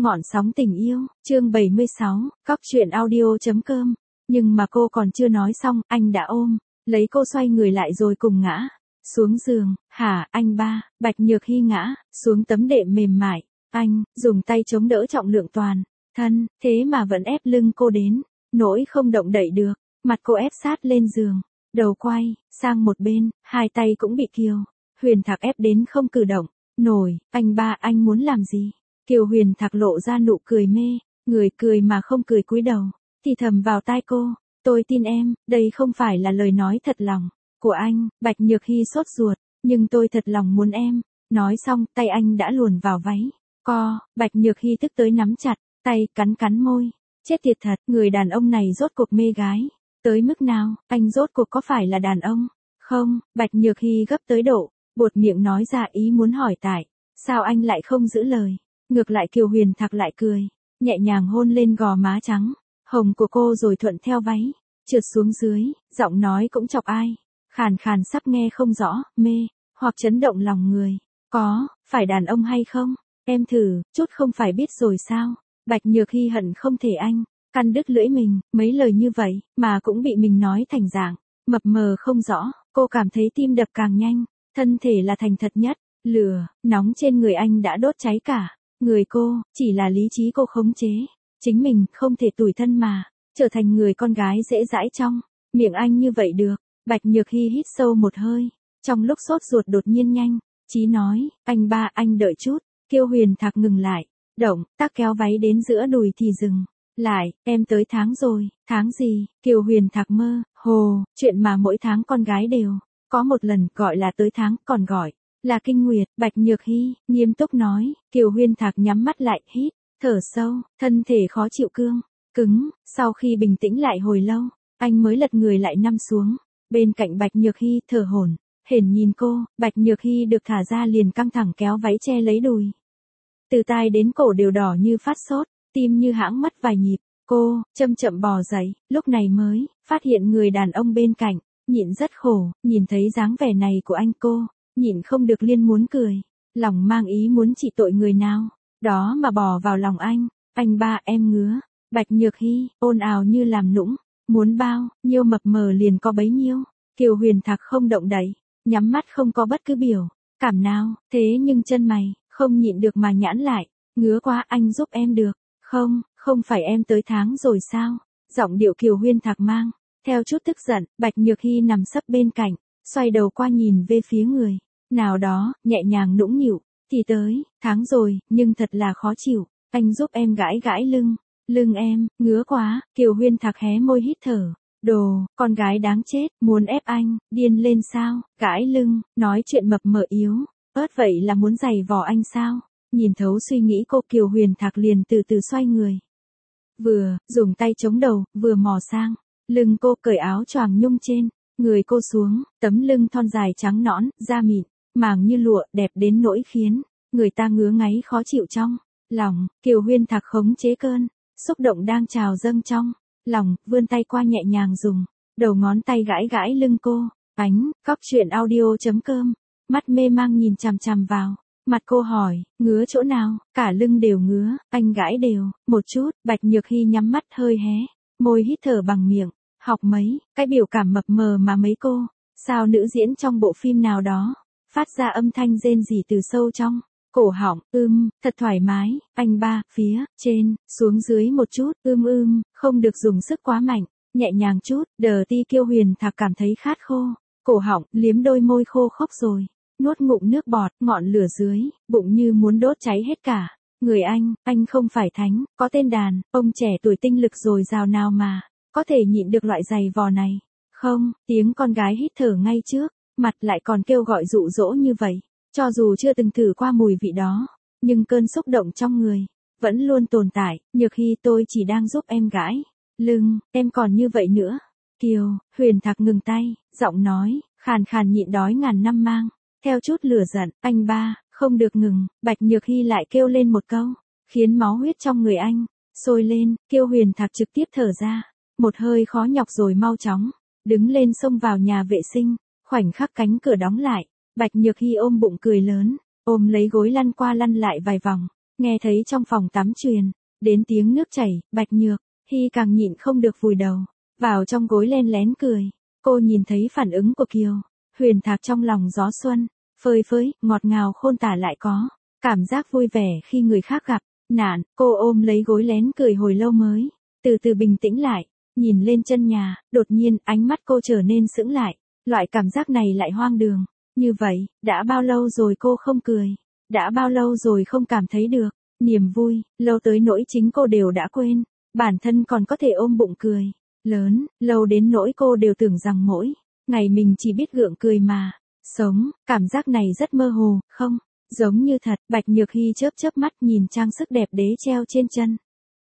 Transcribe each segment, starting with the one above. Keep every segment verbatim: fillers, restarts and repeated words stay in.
Ngọn sóng tình yêu, chương bảy mươi sáu, cóc truyện audio.com. Nhưng mà cô còn chưa nói xong, anh đã ôm, lấy cô xoay người lại rồi cùng ngã xuống giường. Hả, anh ba? Bạch Nhược Hy ngã xuống tấm đệm mềm mại. Anh dùng tay chống đỡ trọng lượng toàn thân, thế mà vẫn ép lưng cô đến nỗi không động đậy được. Mặt cô ép sát lên giường, đầu quay sang một bên, hai tay cũng bị Kiều Huyền Thạc ép đến không cử động nổi. Anh ba, anh muốn làm gì? Kiều Huyền Thạc lộ ra nụ cười mê, người cười mà không cười cúi đầu, thì thầm vào tai cô, tôi tin em, đây không phải là lời nói thật lòng của anh. Bạch Nhược Hy sốt ruột, nhưng tôi thật lòng muốn em. Nói xong, tay anh đã luồn vào váy co. Bạch Nhược Hy tức tới nắm chặt tay, cắn cắn môi. Chết tiệt thật, người đàn ông này rốt cuộc mê gái tới mức nào? Anh rốt cuộc có phải là đàn ông không? Bạch Nhược Hy gấp tới độ buột miệng nói ra ý muốn hỏi tại sao anh lại không giữ lời. Ngược lại Kiều Huyền Thạc lại cười, nhẹ nhàng hôn lên gò má trắng hồng của cô rồi thuận theo váy trượt xuống dưới, giọng nói cũng chọc ai, khàn khàn sắp nghe không rõ, mê hoặc chấn động lòng người. Có phải đàn ông hay không? Em thử chút không phải biết rồi sao? Bạch Nhược Hy hận không thể anh căn đứt lưỡi mình. Mấy lời như vậy mà cũng bị mình nói thành dạng mập mờ không rõ. Cô cảm thấy tim đập càng nhanh, thân thể là thành thật nhất. Lửa nóng trên người anh đã đốt cháy cả người cô, chỉ là lý trí cô khống chế chính mình không thể tủi thân mà trở thành người con gái dễ dãi trong miệng anh như vậy được. Bạch Nhược Hy hít sâu một hơi, trong lúc sốt ruột đột nhiên nhanh chí nói, anh ba, anh đợi chút. Kiều Huyền Thạc ngừng lại, động tác kéo váy đến giữa đùi thì dừng lại. Em tới tháng rồi. Tháng gì? Kiều Huyền Thạc mơ hồ, chuyện mà mỗi tháng con gái đều có một lần, gọi là tới tháng, còn gọi là kinh nguyệt. Bạch Nhược Hy nghiêm túc nói. Kiều Huyền Thạc nhắm mắt lại, hít thở sâu, thân thể khó chịu cương cứng. Sau khi bình tĩnh lại hồi lâu, anh mới lật người lại nằm xuống bên cạnh Bạch Nhược Hy, thở hổn hển nhìn cô. Bạch Nhược Hy được thả ra liền căng thẳng kéo váy che lấy đùi, từ tai đến cổ đều đỏ như phát sốt, tim như hãng mất vài nhịp. Cô chậm chậm bò dậy, lúc này mới phát hiện người đàn ông bên cạnh nhịn rất khổ. Nhìn thấy dáng vẻ này của anh, cô nhịn không được liên muốn cười, lòng mang ý muốn trị tội người nào đó mà bò vào lòng anh. Anh ba, em ngứa. Bạch Nhược Hy ồn ào như làm nũng, muốn bao nhiêu mập mờ liền có bấy nhiêu. Kiều Huyền Thạc không động đậy, nhắm mắt không có bất cứ biểu cảm nào, thế nhưng chân mày không nhịn được mà nhãn lại. Ngứa quá, anh giúp em được không? Không phải em tới tháng rồi sao? Giọng điệu Kiều Huyền Thạc mang theo chút tức giận. Bạch Nhược Hy nằm sấp bên cạnh, xoay đầu qua nhìn về phía người nào đó, nhẹ nhàng nũng nịu, thì tới tháng rồi, nhưng thật là khó chịu. Anh giúp em gãi gãi lưng lưng em, ngứa quá. Kiều Huyền Thạc hé môi hít thở. Đồ con gái đáng chết, muốn ép anh điên lên sao? Gãi lưng, nói chuyện mập mờ yếu ớt vậy là muốn giày vò anh sao? Nhìn thấu suy nghĩ cô, Kiều Huyền Thạc liền từ từ xoay người, vừa dùng tay chống đầu, vừa mò sang lưng cô, cởi áo choàng nhung trên người cô xuống. Tấm lưng thon dài trắng nõn, da mịn màng như lụa, đẹp đến nỗi khiến người ta ngứa ngáy khó chịu trong lòng. Kiều Huyền Thạc khống chế cơn xúc động đang trào dâng trong lòng, vươn tay qua nhẹ nhàng dùng đầu ngón tay gãi gãi lưng cô. Ánh cóc truyện audio.com, mắt mê mang nhìn chằm chằm vào mặt cô, hỏi, ngứa chỗ nào? Cả lưng đều ngứa. Anh gãi đều một chút. Bạch Nhược Hy nhắm mắt hơi hé môi hít thở bằng miệng, học mấy cái biểu cảm mập mờ mà mấy cô sao nữ diễn trong bộ phim nào đó phát ra âm thanh rên rỉ từ sâu trong cổ họng. Ưm, thật thoải mái. Anh ba, phía trên xuống dưới một chút. Ưm ưm, không được dùng sức quá mạnh, nhẹ nhàng chút. Đờ ti. Kiều Huyền Thạc cảm thấy khát khô cổ họng, liếm đôi môi khô khốc rồi nuốt ngụm nước bọt. Ngọn lửa dưới bụng như muốn đốt cháy hết cả người anh. Anh không phải thánh có tên đàn ông trẻ tuổi tinh lực dồi dào nào mà có thể nhịn được loại giày vò này không? Tiếng con gái hít thở ngay trước mặt lại còn kêu gọi dụ dỗ như vậy. Cho dù chưa từng thử qua mùi vị đó, nhưng cơn xúc động trong người vẫn luôn tồn tại. Nhược Hy, tôi chỉ đang giúp em gãi lưng, em còn như vậy nữa. Kiều Huyền Thạc ngừng tay, giọng nói khàn khàn nhịn đói ngàn năm mang theo chút lửa giận. Anh ba, không được ngừng. Bạch Nhược Hy lại kêu lên một câu, khiến máu huyết trong người anh sôi lên. Kiều Huyền Thạc trực tiếp thở ra một hơi khó nhọc rồi mau chóng đứng lên xông vào nhà vệ sinh. Khoảnh khắc cánh cửa đóng lại, Bạch Nhược Hy ôm bụng cười lớn, ôm lấy gối lăn qua lăn lại vài vòng, Nghe thấy trong phòng tắm truyền đến tiếng nước chảy, Bạch Nhược Hy càng nhịn không được vùi đầu vào trong gối len lén cười. Cô nhìn thấy phản ứng của Kiều Huyền Thạc trong lòng gió xuân, phơi phới, ngọt ngào khôn tả lại có cảm giác vui vẻ khi người khác gặp nạn. Cô ôm lấy gối lén cười hồi lâu mới từ từ bình tĩnh lại, nhìn lên chân nhà, đột nhiên ánh mắt cô trở nên sững lại. Loại cảm giác này lại hoang đường. Như vậy, đã bao lâu rồi cô không cười? Đã bao lâu rồi không cảm thấy được niềm vui, lâu tới nỗi chính cô đều đã quên, bản thân còn có thể ôm bụng cười lớn, lâu đến nỗi cô đều tưởng rằng mỗi ngày mình chỉ biết gượng cười mà sống. Cảm giác này rất mơ hồ, không giống như thật. Bạch Nhược Hy chớp chớp mắt nhìn trang sức đẹp đế treo trên chân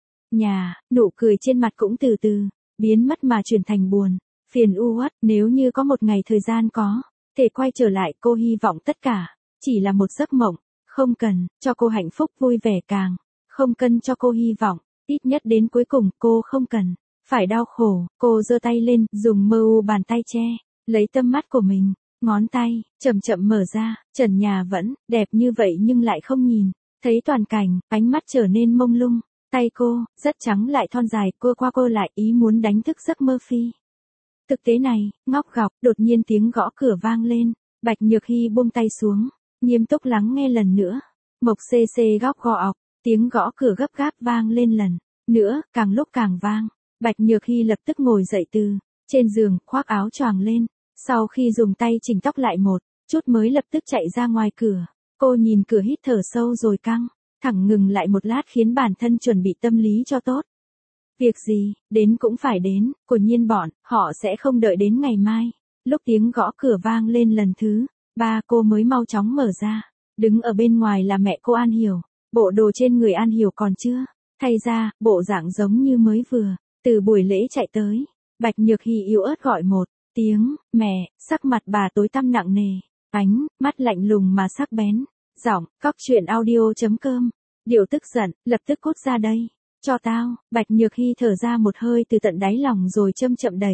nhà, nụ cười trên mặt cũng từ từ biến mất mà chuyển thành buồn phiền u uất. Nếu như có một ngày thời gian có thể quay trở lại, cô hy vọng tất cả chỉ là một giấc mộng, không cần cho cô hạnh phúc vui vẻ, càng không cần cho cô hy vọng, ít nhất đến cuối cùng cô không cần phải đau khổ. Cô giơ tay lên, dùng mơ u bàn tay che lấy tâm mắt của mình, ngón tay chậm chậm mở ra, trần nhà vẫn đẹp như vậy nhưng lại không nhìn thấy toàn cảnh, ánh mắt trở nên mông lung. Tay cô rất trắng lại thon dài, cô qua cô lại, ý muốn đánh thức giấc mơ phi thực tế này. Ngóc gọc, đột nhiên tiếng gõ cửa vang lên. Bạch Nhược Hy buông tay xuống, nghiêm túc lắng nghe lần nữa. Mộc xê xê góc gò ọc, tiếng gõ cửa gấp gáp vang lên lần nữa, càng lúc càng vang. Bạch Nhược Hy lập tức ngồi dậy từ trên giường, khoác áo choàng lên, sau khi dùng tay chỉnh tóc lại một chút mới lập tức chạy ra ngoài cửa. Cô nhìn cửa hít thở sâu rồi căng thẳng ngừng lại một lát, khiến bản thân chuẩn bị tâm lý cho tốt. Việc gì đến cũng phải đến, quả nhiên bọn họ sẽ không đợi đến ngày mai. Lúc tiếng gõ cửa vang lên lần thứ ba, cô mới mau chóng mở ra. Đứng ở bên ngoài là mẹ cô An Hiểu. Bộ đồ trên người An Hiểu còn chưa thay ra, bộ dạng giống như mới vừa từ buổi lễ chạy tới. Bạch Nhược Hy yếu ớt gọi một tiếng mẹ, sắc mặt bà tối tăm nặng nề, ánh mắt lạnh lùng mà sắc bén. Giọng cóc truyện audio chấm com, điệu tức giận, lập tức cút ra đây cho tao. Bạch Nhược Hy thở ra một hơi từ tận đáy lòng rồi chậm chậm đẩy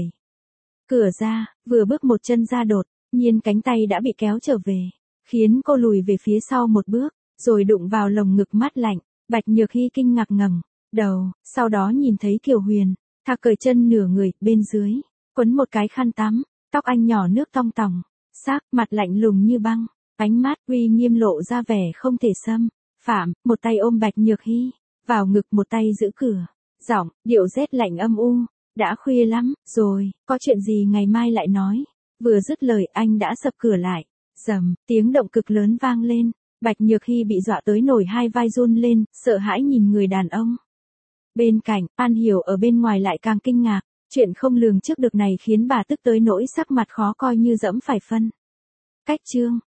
cửa ra, vừa bước một chân ra đột nhiên cánh tay đã bị kéo trở về, khiến cô lùi về phía sau một bước, rồi đụng vào lồng ngực mát lạnh. Bạch Nhược Hy kinh ngạc ngẩng đầu, sau đó nhìn thấy Kiều Huyền Thạc cởi chân nửa người, bên dưới quấn một cái khăn tắm, tóc anh nhỏ nước tong tòng, sắc mặt lạnh lùng như băng, ánh mắt uy nghiêm lộ ra vẻ không thể xâm phạm. Một tay ôm Bạch Nhược Hy vào ngực, một tay giữ cửa, giọng điệu rét lạnh âm u. Đã khuya lắm rồi, có chuyện gì ngày mai lại nói. Vừa dứt lời anh đã sập cửa lại. Rầm, tiếng động cực lớn vang lên. Bạch Nhược Hy bị dọa tới nổi hai vai run lên, sợ hãi nhìn người đàn ông bên cạnh. An Hiểu ở bên ngoài lại càng kinh ngạc. Chuyện không lường trước được này khiến bà tức tới nỗi sắc mặt khó coi như dẫm phải phân cách. Chương